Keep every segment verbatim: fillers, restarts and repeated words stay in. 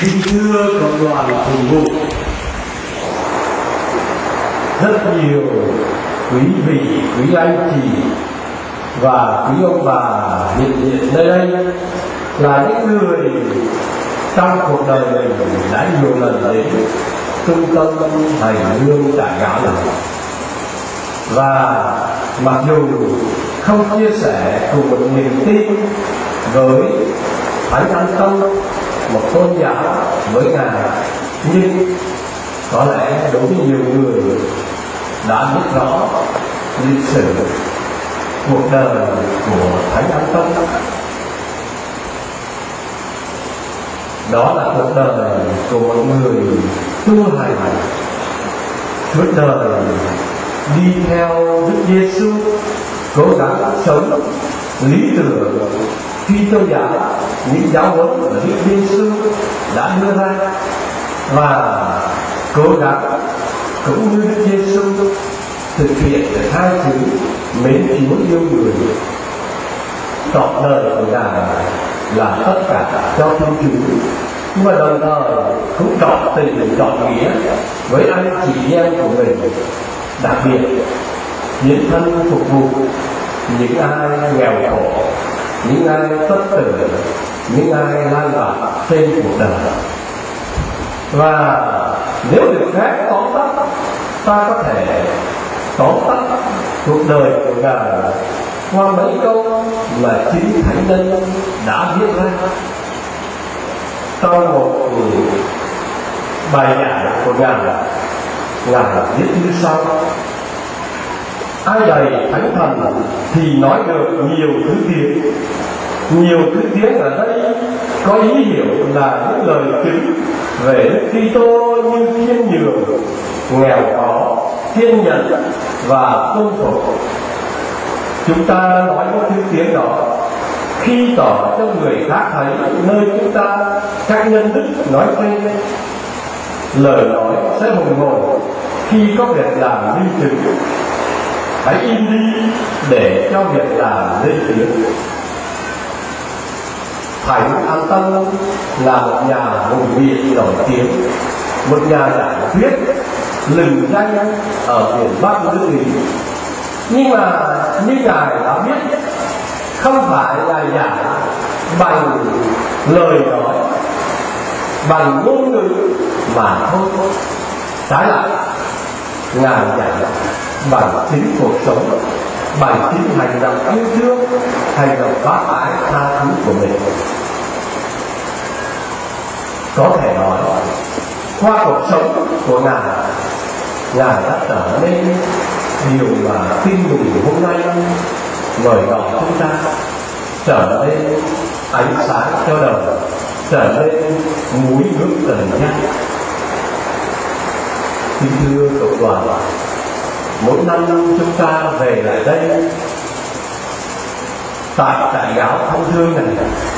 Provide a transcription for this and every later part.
Kính thưa cộng đoàn thường vụ, rất nhiều quý vị, quý anh chị và quý ông bà hiện diện nơi đây là những người trong cuộc đời mình đã nhiều lần đến trung tâm hành hương Trại Gạo này, và mặc dù không chia sẻ cùng một niềm tin với Thánh An Tông, một tôn giáo với Ngài, nhưng có lẽ đối với nhiều người đã biết rõ lịch sử cuộc đời của Thánh An Tông. Đó là cuộc đời của một người tu hành suốt đời đi theo Đức Giêsu, cố gắng sống lý tưởng Kitô giáo, những giáo huấn của Đức Giêsu đã đưa ra, và cố gắng cũng như Đức Giêsu thực hiện được hai chữ mến Chúa yêu người. Trọn đời của Ngài là tất cả cho Thiên Chúa, nhưng mà đồng thời cũng trọn tình trọn nghĩa với anh chị em của mình, đặc biệt hiến thân phục vụ những ai nghèo khổ, những ai bất tử, những ai lang bạc trên cuộc đời. Và nếu được phép tóm tắt, ta có thể tóm tắt cuộc đời của Ngài qua mấy câu mà chính Thánh Nhân đã viết ra trong một bài giảng của Ngài. Ngài viết như sau: ai đầy Thánh Thần thì nói được nhiều thứ tiếng. Nhiều thứ tiếng ở đây có ý hiểu là những lời chứng về Đức Kitô như khiêm nhường, nghèo khó, kiên nhẫn và tôn phục. Chúng ta nói những thứ tiếng đó khi tỏ cho người khác thấy nơi chúng ta các nhân đức nói trên. Lời nói sẽ hùng hồn khi có việc làm minh chứng. Hãy im đi để cho việc làm lên tiếng. Thánh An Tông là một nhà hùng biện nổi tiếng, một nhà giải thuyết lừng danh ở miền Bắc nước Ý. Nhưng mà như Ngài đã biết, không phải là giảng bằng lời nói, bằng ngôn ngữ mà thôi. Trái lại, Ngài giảng bằng chính cuộc sống, bằng chính hành động yêu thương, hành động bác ái tha thứ của mình. Có thể nói, qua cuộc sống của Ngài, Ngài đã trở nên điều mà tin mừng hôm nay mời gọi chúng ta trở nên ánh sáng cho đời, trở nên mũi nước trần gian. Kính thưa cộng đoàn, mỗi năm chúng ta về lại đây tại Trại Gạo Thông Thương này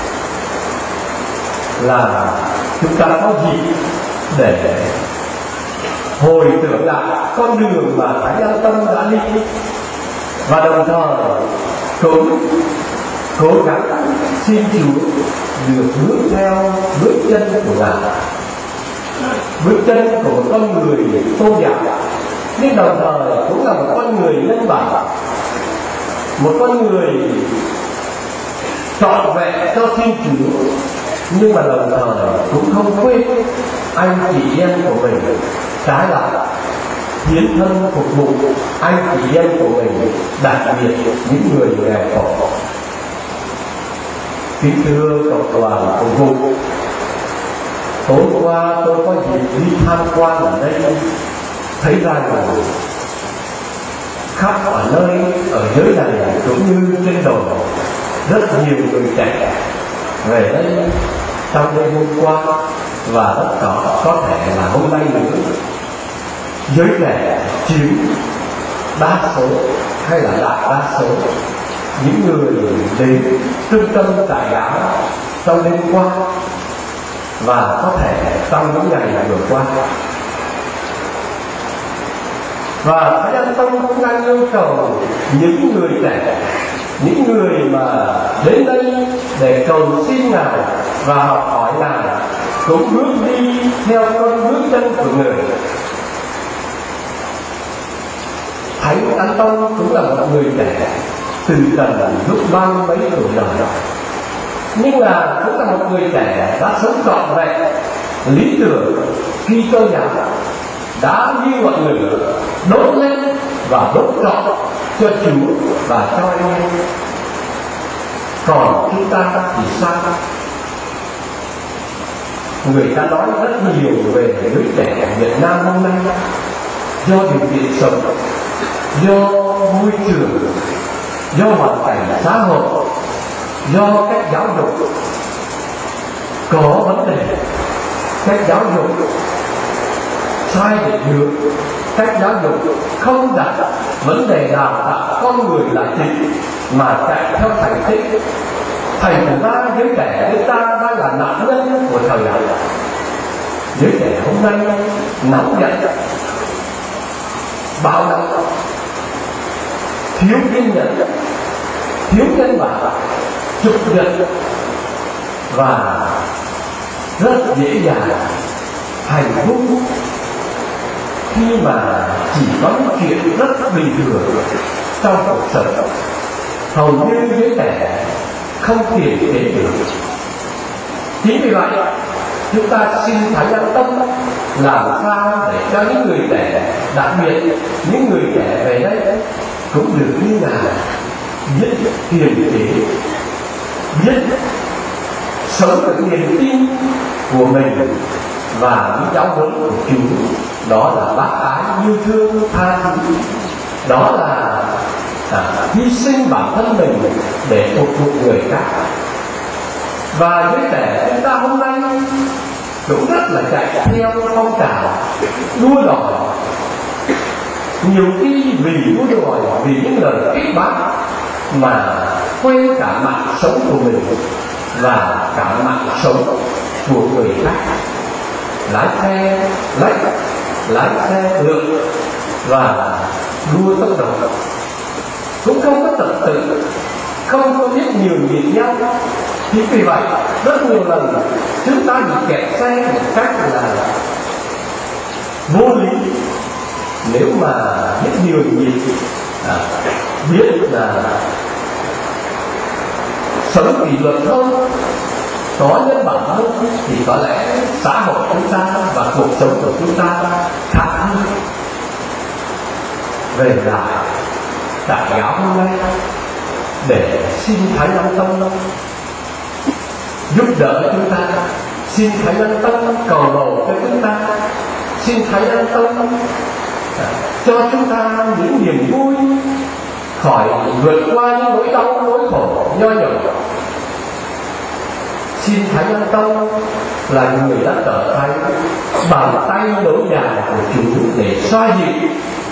là chúng ta có dịp để hồi tưởng lại con đường mà Thánh An Tông đã đi, và đồng thời cũng cố gắng xin Chúa được bước theo bước chân của Ngài, bước chân của một con người tôn giáo, nhưng đồng thời cũng là một con người nhân bản, một con người trọn vẹn cho Thiên Chúa, nhưng mà đồng thời cũng không quên anh chị em của mình. Trái lại, hiến thân phục vụ anh chị em của mình, đặc biệt những người nghèo khổ. Kính thưa cộng đoàn phục vụ, tối qua tôi có dịp đi tham quan ở đây, thấy ra rằng khắp ở nơi ở dưới này cũng như trên đồi, rất nhiều người trẻ về đây trong đêm hôm qua, và rất có có thể là hôm nay nữa. Giới trẻ chiếm đa số hay là đại đa số những người đến trung tâm Trại Gạo trong đêm qua, và có thể trong những ngày vừa qua. Và Thánh An Tông cũng đang yêu cầu những người trẻ, những người mà đến đây để cầu xin Ngài và học hỏi Ngài, cũng bước đi theo con bước chân của người. Thánh Anton cũng là một người trẻ từ trần lúc ba mươi mấy tuổi đời, nhưng là cũng là một người trẻ đã sống trọn vẹn lý tưởng Kitô giáo, đã như ngọn lửa đốt lên và đốt trọn cho Chúa và cho anh em. Còn chúng ta thì sao? Người ta nói rất nhiều về giới trẻ Việt Nam hôm nay, do điều kiện sống, do môi trường, do hoàn cảnh xã hội, do cách giáo dục có vấn đề, cách giáo dục sai định hướng, cách giáo dục không đặt vấn đề đào tạo con người là chính mà chạy theo thành tích. Thành ra giới trẻ chúng ta đang là nạn nhân của thời đại. Giới trẻ hôm nay nóng giận, bạo động, thiếu kiên nhẫn, thiếu nhân bản, chụp giật và rất dễ dàng hành phúc khi mà chỉ có những chuyện rất bình thường trong cuộc sống. Hầu như giới trẻ không kiềm chế được. Chính vì vậy chúng ta xin Thánh Anton làm sao để cho những người trẻ, đặc biệt những người trẻ về đây cũng được như là biết kiềm chế, biết sống được niềm tin của mình và những giáo huấn của Chúa. Đó là bác ái, yêu thương, tha thứ. Đó là à, hy sinh bản thân mình để phục vụ người khác. Và giới trẻ chúng ta hôm nay cũng rất là chạy theo phong trào đua đòi, nhiều khi vì đua đòi, vì những lời kích bác mà quên cả mạng sống của mình và cả mạng sống của người khác. Lái xe lách, lái xe lượn và đua tốc độ, cũng không có trật tự, không có biết nhiều nhịp nhau. Chính vì vậy rất nhiều lần chúng ta bị kẹt xe một cách là vô lý. Nếu mà biết nhiều nhịp, à, biết là sống kỷ luật hơn, có nhân bản hơn, thì có lẽ xã hội chúng ta và cuộc sống của chúng ta khác hơn. Về lại đại giáo hôm nay để xin Thánh Anton giúp đỡ chúng ta, xin Thánh Anton cầu bầu cho chúng ta, xin Thánh Anton cho chúng ta những niềm vui, khỏi vượt qua những nỗi đau nỗi khổ nho nhỏ. Xin Thánh Anton là người đã trở thành bàn tay nối dài của Chúa để xoa dịu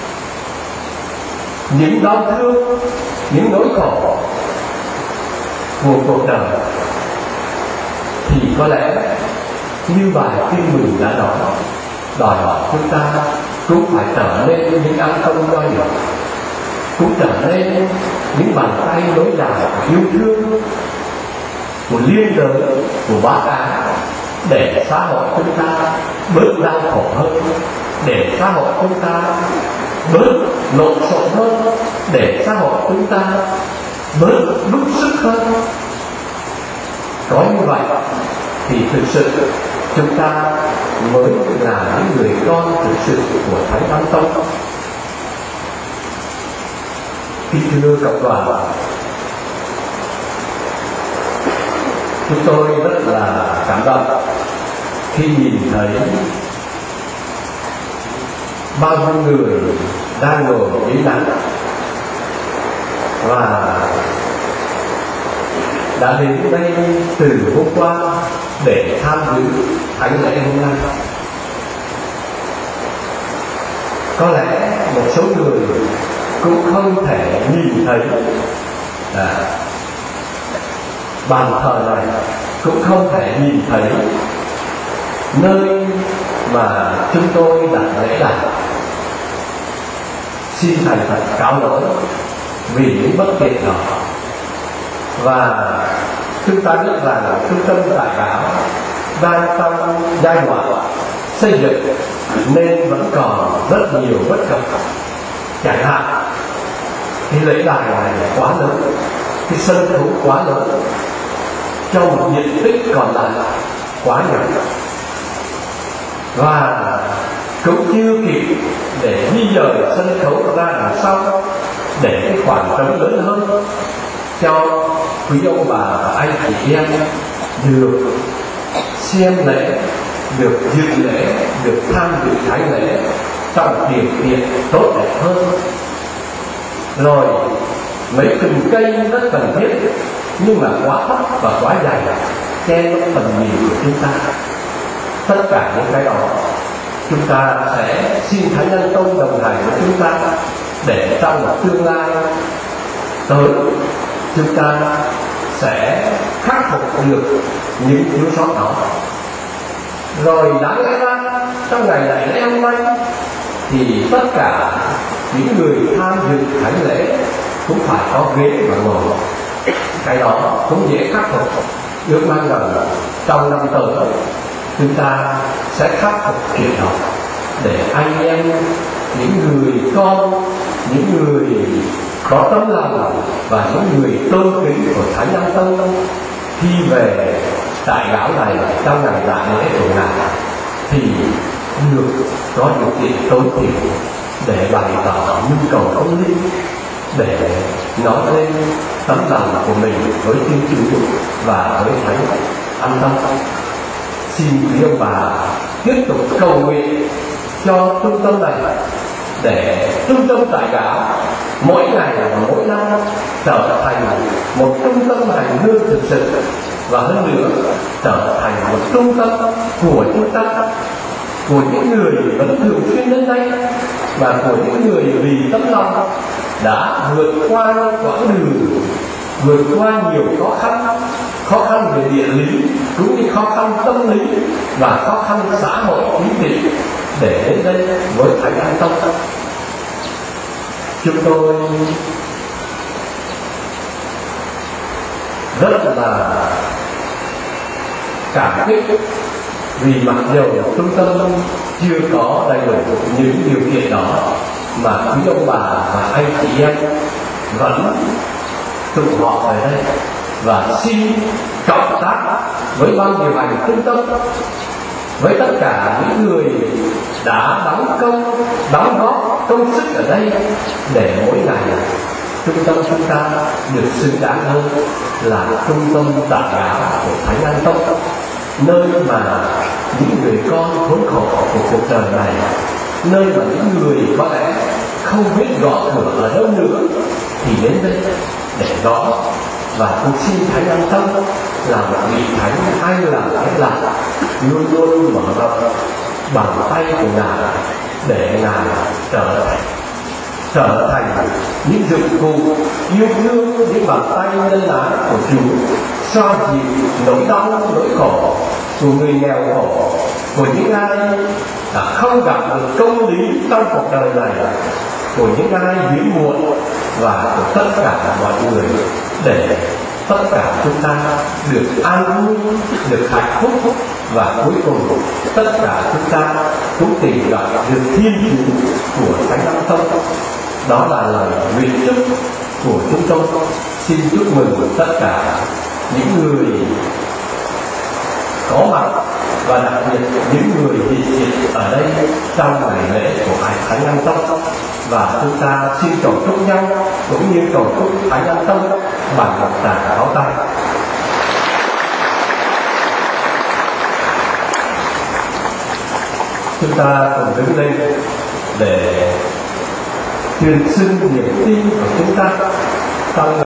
những đau thương, những nỗi khổ của cuộc đời. Thì có lẽ như bài kinh mừng đã nói, đòi hỏi chúng ta cũng phải trở nên những Anton nho nhỏ, cũng trở nên những bàn tay nối dài của yêu thương, của liên đới, của bác ái, để xã hội chúng ta bớt đau khổ hơn, để xã hội chúng ta bớt lộn xộn hơn, để xã hội chúng ta bớt bức xúc hơn. Có như vậy thì thực sự chúng ta mới là những người con thực sự của Thánh Anton. Kính thưa cộng đoàn, chúng tôi rất là cảm động khi nhìn thấy bao nhiêu người đang ngồi dưới nắng và đã đến đây từ hôm qua để tham dự thánh lễ hôm nay. Có lẽ một số người cũng không thể nhìn thấy à, bàn thờ này, cũng không thể nhìn thấy nơi mà chúng tôi đặt lễ đài. Xin thành thật cáo lỗi vì những bất tiện đó. Và chúng ta biết rằng trung tâm tại báo đang trong giai đoạn xây dựng nên vẫn còn rất nhiều bất cập. Chẳng hạn cái lễ đài này quá lớn, cái sân khấu quá lớn, trong một diện tích còn lại quá nhỏ, và cũng chưa kịp để di dời sân khấu ra đằng sau để cái khoảng trống lớn hơn cho quý ông bà và anh chị em được xem lễ, được dự lễ, được tham dự thánh lễ trong điều kiện tốt đẹp hơn. Rồi mấy cành cây rất cần thiết nhưng mà quá thấp và quá dài che mất phần nhìn của chúng ta. Tất cả những cái đó chúng ta sẽ xin Thánh Nhân Tông đồng hành với chúng ta để trong một tương lai tới chúng ta sẽ khắc phục được những thiếu sót đó. Rồi đáng lẽ ra trong ngày đại lễ hôm nay thì tất cả những người tham dự thánh lễ cũng phải có ghế và ngồi. Cái đó cũng dễ khắc phục. Ước mong rằng trong năm tới chúng ta sẽ khắc phục chuyện đó để anh em, những người con, những người có tấm lòng và những người tôn kính của Thánh Nhân Tông khi về tại đảo này trong ngày đại lễ của Ngài thì được có điều kiện tối thiểu để bày tỏ nhu cầu công lý, để nói lên tấm lòng của mình với Thiên Chúa và với Thánh An Tâm. Xin quý ông bà tiếp tục cầu nguyện cho trung tâm này để trung tâm tại đảo mỗi ngày và mỗi năm trở thành một trung tâm hành hương thực sự, và hơn nữa trở thành một trung tâm của chúng ta, của những người vẫn thường xuyên đến đây và của những người vì tấm lòng đã vượt qua quãng đường, vượt qua nhiều khó khăn, khó khăn về địa lý cũng như khó khăn tâm lý và khó khăn xã hội chính trị để đến đây với Thánh An Tông. Chúng tôi rất là cảm kích vì mặc dù trung tâm chưa có đầy đủ những điều kiện đó mà quý ông bà và anh chị em vẫn tụ họp về đây và xin cộng tác với ban điều hành trung tâm, với tất cả những người đã đóng công, đóng góp công sức ở đây để mỗi ngày trung tâm chúng ta được xứng đáng hơn là trung tâm tại đảo của Thánh An Tông, nơi mà những người con khốn khổ của cuộc đời này, nơi mà những người có lẽ không biết gõ cửa ở đâu nữa thì đến đây để gõ. Và cũng xin Thánh An Tông là một vị thánh hay là cái lạc luôn luôn mở rộng bàn tay của Ngài để Ngài trở thành trở thành những dụng cụ yêu thương, những bàn tay nhân ái của Chúa xoa dịu nỗi đau nỗi khổ của người nghèo khổ, của những ai đã không gặp được công lý trong cuộc đời này, của những ai hiếm muộn và của tất cả mọi người, để tất cả chúng ta được an vui, được hạnh phúc, và cuối cùng tất cả chúng ta cũng tìm gặp được Thiên Chúa của Thánh An Tông. Đó là lời nguyện chúc của chúng tôi. Xin chúc mừng tất cả những người có mặt và đặc biệt những người hiện diện ở đây trong ngày lễ của Thánh An Tông, và chúng ta xin cầu chúc nhau cũng như cầu chúc Thánh An Tông bằng một tràng pháo tay. Chúng ta cùng đứng lên để truyền xưng niềm tin của chúng ta trong